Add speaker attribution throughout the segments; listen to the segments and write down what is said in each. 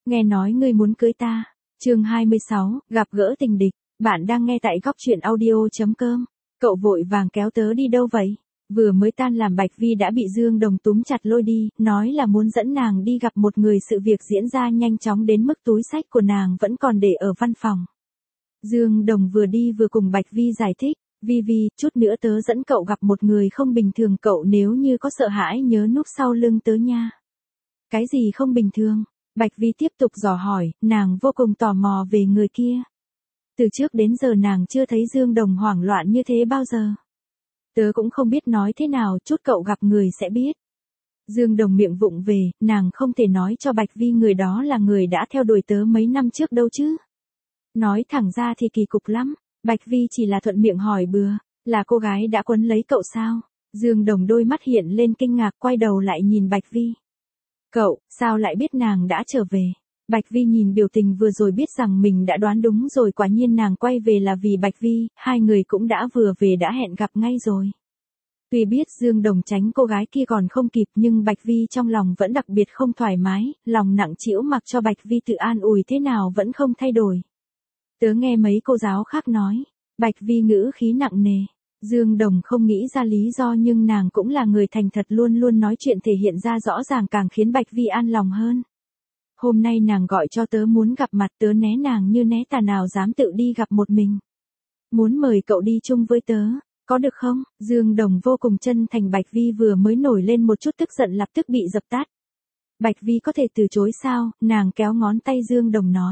Speaker 1: nghe nói ngươi muốn cưới ta. Chương 26, gặp gỡ tình địch. Bạn đang nghe tại góc truyện audio.com. Cậu vội vàng kéo tớ đi đâu vậy? Vừa mới tan làm Bạch Vi đã bị Dương Đồng túm chặt lôi đi, nói là muốn dẫn nàng đi gặp một người, sự việc diễn ra nhanh chóng đến mức túi xách của nàng vẫn còn để ở văn phòng. Dương Đồng vừa đi vừa cùng Bạch Vi giải thích, Vi, chút nữa tớ dẫn cậu gặp một người không bình thường, cậu nếu như có sợ hãi nhớ núp sau lưng tớ nha. Cái gì không bình thường? Bạch Vi tiếp tục dò hỏi, nàng vô cùng tò mò về người kia. Từ trước đến giờ nàng chưa thấy Dương Đồng hoảng loạn như thế bao giờ. Tớ cũng không biết nói thế nào, chút cậu gặp người sẽ biết. Dương Đồng miệng vụng về, nàng không thể nói cho Bạch Vi người đó là người đã theo đuổi tớ mấy năm trước đâu chứ. Nói thẳng ra thì kỳ cục lắm, Bạch Vi chỉ là thuận miệng hỏi bừa, là cô gái đã quấn lấy cậu sao? Dương Đồng đôi mắt hiện lên kinh ngạc, quay đầu lại nhìn Bạch Vi. Cậu, sao lại biết nàng đã trở về? Bạch Vi nhìn biểu tình vừa rồi biết rằng mình đã đoán đúng rồi, quả nhiên nàng quay về là vì Bạch Vi, hai người cũng đã vừa về đã hẹn gặp ngay rồi. Tuy biết Dương Đồng tránh cô gái kia còn không kịp nhưng Bạch Vi trong lòng vẫn đặc biệt không thoải mái, lòng nặng trĩu mặc cho Bạch Vi tự an ủi thế nào vẫn không thay đổi. Tớ nghe mấy cô giáo khác nói, Bạch Vi ngữ khí nặng nề. Dương Đồng không nghĩ ra lý do nhưng nàng cũng là người thành thật, luôn luôn nói chuyện thể hiện ra rõ ràng càng khiến Bạch Vi an lòng hơn. Hôm nay nàng gọi cho tớ muốn gặp mặt, tớ né nàng như né tà, nào dám tự đi gặp một mình. Muốn mời cậu đi chung với tớ, có được không? Dương Đồng vô cùng chân thành. Bạch Vi vừa mới nổi lên một chút tức giận lập tức bị dập tắt. Bạch Vi có thể từ chối sao? Nàng kéo ngón tay Dương Đồng nói.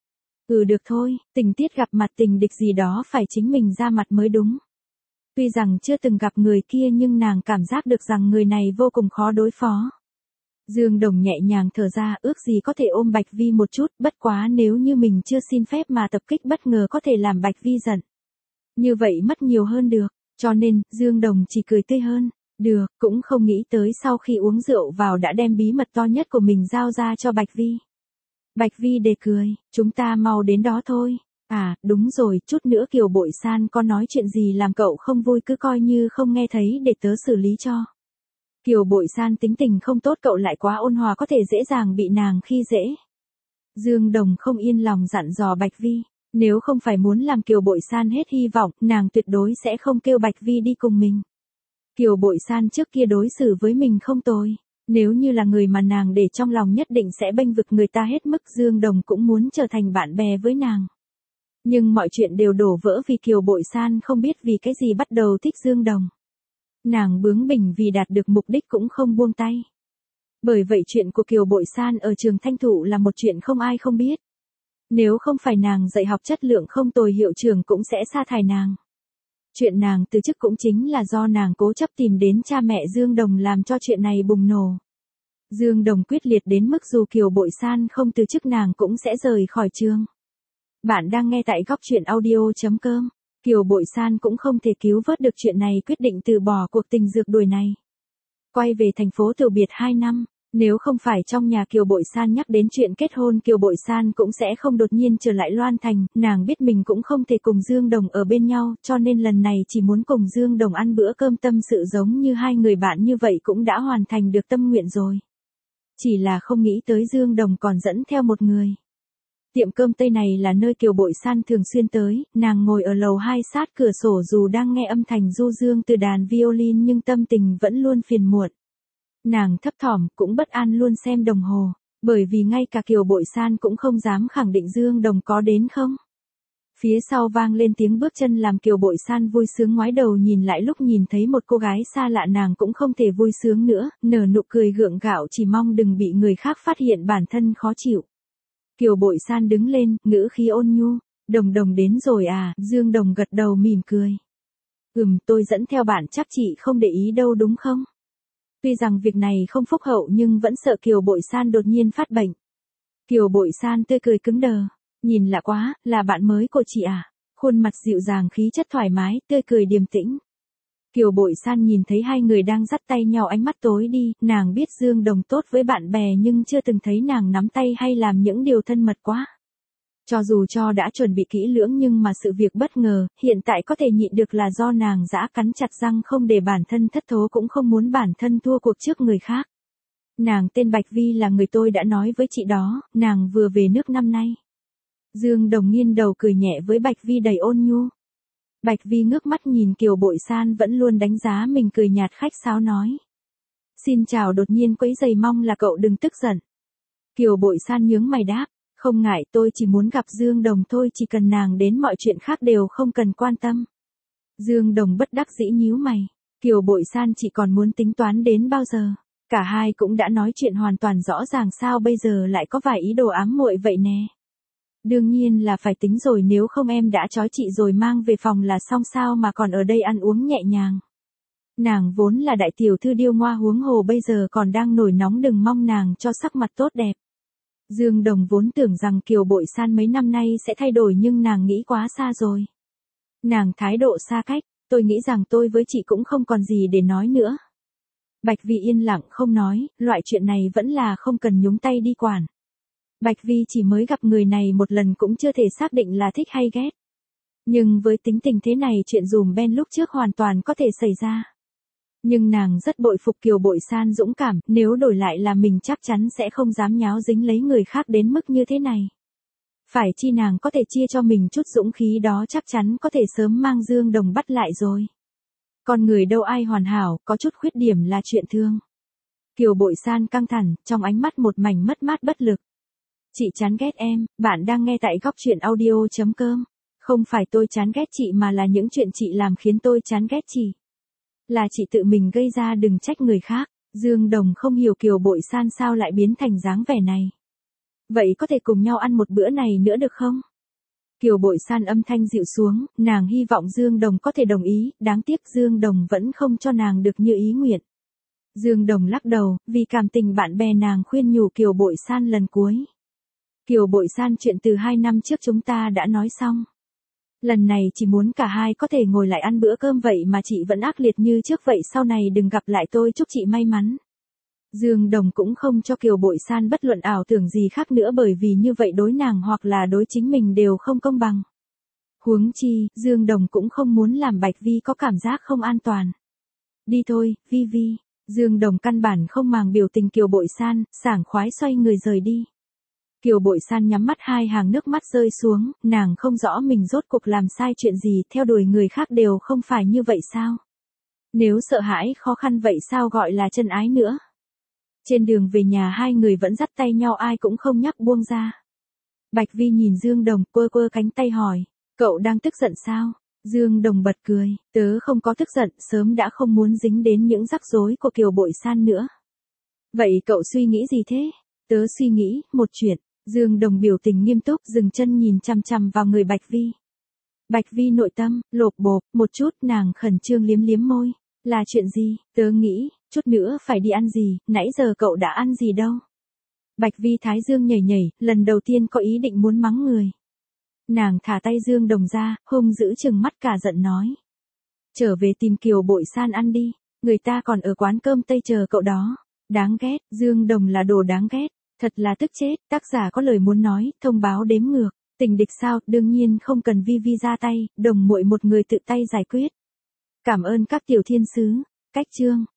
Speaker 1: Được thôi, tình tiết gặp mặt tình địch gì đó phải chính mình ra mặt mới đúng. Tuy rằng chưa từng gặp người kia nhưng nàng cảm giác được rằng người này vô cùng khó đối phó. Dương Đồng nhẹ nhàng thở ra, ước gì có thể ôm Bạch Vi một chút, bất quá nếu như mình chưa xin phép mà tập kích bất ngờ có thể làm Bạch Vi giận. Như vậy mất nhiều hơn được, cho nên, Dương Đồng chỉ cười tươi hơn. Được, cũng không nghĩ tới sau khi uống rượu vào đã đem bí mật to nhất của mình giao ra cho Bạch Vi. Bạch Vi đề cười, chúng ta mau đến đó thôi. À, đúng rồi, chút nữa Kiều Bội San có nói chuyện gì làm cậu không vui cứ coi như không nghe thấy để tớ xử lý cho. Kiều Bội San tính tình không tốt, cậu lại quá ôn hòa có thể dễ dàng bị nàng khi dễ. Dương Đồng không yên lòng dặn dò Bạch Vi, nếu không phải muốn làm Kiều Bội San hết hy vọng, nàng tuyệt đối sẽ không kêu Bạch Vi đi cùng mình. Kiều Bội San trước kia đối xử với mình không tồi, nếu như là người mà nàng để trong lòng nhất định sẽ bênh vực người ta hết mức. Dương Đồng cũng muốn trở thành bạn bè với nàng. Nhưng mọi chuyện đều đổ vỡ vì Kiều Bội San không biết vì cái gì bắt đầu thích Dương Đồng. Nàng bướng bỉnh vì đạt được mục đích cũng không buông tay. Bởi vậy chuyện của Kiều Bội San ở trường Thanh Thụ là một chuyện không ai không biết. Nếu không phải nàng dạy học chất lượng không tồi, hiệu trưởng cũng sẽ sa thải nàng. Chuyện nàng từ chức cũng chính là do nàng cố chấp tìm đến cha mẹ Dương Đồng làm cho chuyện này bùng nổ. Dương Đồng quyết liệt đến mức dù Kiều Bội San không từ chức nàng cũng sẽ rời khỏi trường. Bạn đang nghe tại góc truyện audio.com. Kiều Bội San cũng không thể cứu vớt được chuyện này, quyết định từ bỏ cuộc tình rượt đuổi này. Quay về thành phố từ biệt 2 năm, nếu không phải trong nhà Kiều Bội San nhắc đến chuyện kết hôn, Kiều Bội San cũng sẽ không đột nhiên trở lại Loan Thành. Nàng biết mình cũng không thể cùng Dương Đồng ở bên nhau, cho nên lần này chỉ muốn cùng Dương Đồng ăn bữa cơm tâm sự, giống như hai người bạn như vậy cũng đã hoàn thành được tâm nguyện rồi. Chỉ là không nghĩ tới Dương Đồng còn dẫn theo một người. Tiệm cơm Tây này là nơi Kiều Bội San thường xuyên tới, nàng ngồi ở lầu 2 sát cửa sổ dù đang nghe âm thanh du dương từ đàn violin nhưng tâm tình vẫn luôn phiền muộn. Nàng thấp thỏm cũng bất an luôn xem đồng hồ, bởi vì ngay cả Kiều Bội San cũng không dám khẳng định Dương Đồng có đến không. Phía sau vang lên tiếng bước chân làm Kiều Bội San vui sướng ngoái đầu nhìn lại, lúc nhìn thấy một cô gái xa lạ nàng cũng không thể vui sướng nữa, nở nụ cười gượng gạo chỉ mong đừng bị người khác phát hiện bản thân khó chịu. Kiều Bội San đứng lên, ngữ khí ôn nhu, Đồng đến rồi à? Dương Đồng gật đầu mỉm cười. Tôi dẫn theo bạn, chắc chị không để ý đâu đúng không? Tuy rằng việc này không phúc hậu nhưng vẫn sợ Kiều Bội San đột nhiên phát bệnh. Kiều Bội San tươi cười cứng đờ, nhìn lạ quá, là bạn mới của chị à? Khuôn mặt dịu dàng, khí chất thoải mái, tươi cười điềm tĩnh. Kiều Bội San nhìn thấy hai người đang dắt tay nhau, ánh mắt tối đi, nàng biết Dương Đồng tốt với bạn bè nhưng chưa từng thấy nàng nắm tay hay làm những điều thân mật quá. Cho dù đã chuẩn bị kỹ lưỡng nhưng mà sự việc bất ngờ, hiện tại có thể nhịn được là do nàng giã cắn chặt răng không để bản thân thất thố, cũng không muốn bản thân thua cuộc trước người khác. Nàng tên Bạch Vi là người tôi đã nói với chị đó, nàng vừa về nước năm nay. Dương Đồng nghiêng đầu cười nhẹ với Bạch Vi đầy ôn nhu. Bạch Vi ngước mắt nhìn Kiều Bội San vẫn luôn đánh giá mình, cười nhạt khách sáo nói. Xin chào, đột nhiên quấy rầy, mong là cậu đừng tức giận. Kiều Bội San nhướng mày đáp, không ngại, tôi chỉ muốn gặp Dương Đồng thôi, chỉ cần nàng đến mọi chuyện khác đều không cần quan tâm. Dương Đồng bất đắc dĩ nhíu mày, Kiều Bội San chị còn muốn tính toán đến bao giờ? Cả hai cũng đã nói chuyện hoàn toàn rõ ràng, sao bây giờ lại có vài ý đồ ám muội vậy nè? Đương nhiên là phải tính rồi, nếu không em đã trói chị rồi mang về phòng là xong, sao mà còn ở đây ăn uống nhẹ nhàng. Nàng vốn là đại tiểu thư điêu ngoa, huống hồ bây giờ còn đang nổi nóng, đừng mong nàng cho sắc mặt tốt đẹp. Dương Đồng vốn tưởng rằng Kiều Bội San mấy năm nay sẽ thay đổi, nhưng nàng nghĩ quá xa rồi. Nàng thái độ xa cách, tôi nghĩ rằng tôi với chị cũng không còn gì để nói nữa. Bạch Vi yên lặng không nói, loại chuyện này vẫn là không cần nhúng tay đi quản. Bạch Vi chỉ mới gặp người này một lần cũng chưa thể xác định là thích hay ghét. Nhưng với tính tình thế này, chuyện dùm Ben lúc trước hoàn toàn có thể xảy ra. Nhưng nàng rất bội phục Kiều Bội San dũng cảm, nếu đổi lại là mình chắc chắn sẽ không dám nháo dính lấy người khác đến mức như thế này. Phải chi nàng có thể chia cho mình chút dũng khí đó, chắc chắn có thể sớm mang Dương Đồng bắt lại rồi. Con người đâu ai hoàn hảo, có chút khuyết điểm là chuyện thường. Kiều Bội San căng thẳng, trong ánh mắt một mảnh mất mát bất lực. Chị chán ghét em, bạn đang nghe tại góc truyện audio.com. Không phải tôi chán ghét chị mà là những chuyện chị làm khiến tôi chán ghét chị. Là chị tự mình gây ra, đừng trách người khác. Dương Đồng không hiểu Kiều Bội San sao lại biến thành dáng vẻ này. Vậy có thể cùng nhau ăn một bữa này nữa được không? Kiều Bội San âm thanh dịu xuống, nàng hy vọng Dương Đồng có thể đồng ý, đáng tiếc Dương Đồng vẫn không cho nàng được như ý nguyện. Dương Đồng lắc đầu, vì cảm tình bạn bè nàng khuyên nhủ Kiều Bội San lần cuối. Kiều Bội San, chuyện từ 2 năm trước chúng ta đã nói xong. Lần này chỉ muốn cả hai có thể ngồi lại ăn bữa cơm, vậy mà chị vẫn ác liệt như trước vậy, sau này đừng gặp lại tôi, chúc chị may mắn. Dương Đồng cũng không cho Kiều Bội San bất luận ảo tưởng gì khác nữa, bởi vì như vậy đối nàng hoặc là đối chính mình đều không công bằng. Huống chi, Dương Đồng cũng không muốn làm Bạch Vi có cảm giác không an toàn. Đi thôi, Vi Vi. Dương Đồng căn bản không màng biểu tình Kiều Bội San, sảng khoái xoay người rời đi. Kiều Bội San nhắm mắt, hai hàng nước mắt rơi xuống, nàng không rõ mình rốt cuộc làm sai chuyện gì, theo đuổi người khác đều không phải như vậy sao? Nếu sợ hãi khó khăn vậy sao gọi là chân ái nữa? Trên đường về nhà hai người vẫn dắt tay nhau, ai cũng không nhắc buông ra. Bạch Vi nhìn Dương Đồng, quơ quơ cánh tay hỏi, cậu đang tức giận sao? Dương Đồng bật cười, tớ không có tức giận, sớm đã không muốn dính đến những rắc rối của Kiều Bội San nữa. Vậy cậu suy nghĩ gì thế? Tớ suy nghĩ một chuyện. Dương Đồng biểu tình nghiêm túc, dừng chân nhìn chằm chằm vào người Bạch Vi. Bạch Vi nội tâm lộp bộp một chút, nàng khẩn trương liếm liếm môi. Là chuyện gì? Tớ nghĩ, chút nữa phải đi ăn gì, nãy giờ cậu đã ăn gì đâu? Bạch Vi thái dương nhảy nhảy, lần đầu tiên có ý định muốn mắng người. Nàng thả tay Dương Đồng ra, hung dữ trừng mắt cả giận nói. Trở về tìm Kiều Bội San ăn đi, người ta còn ở quán cơm Tây chờ cậu đó. Đáng ghét, Dương Đồng là đồ đáng ghét. Thật là tức chết, tác giả có lời muốn nói, thông báo đếm ngược, tình địch sao, đương nhiên không cần Vi Vi ra tay, Đồng muội một người tự tay giải quyết. Cảm ơn các tiểu thiên sứ, cách chương.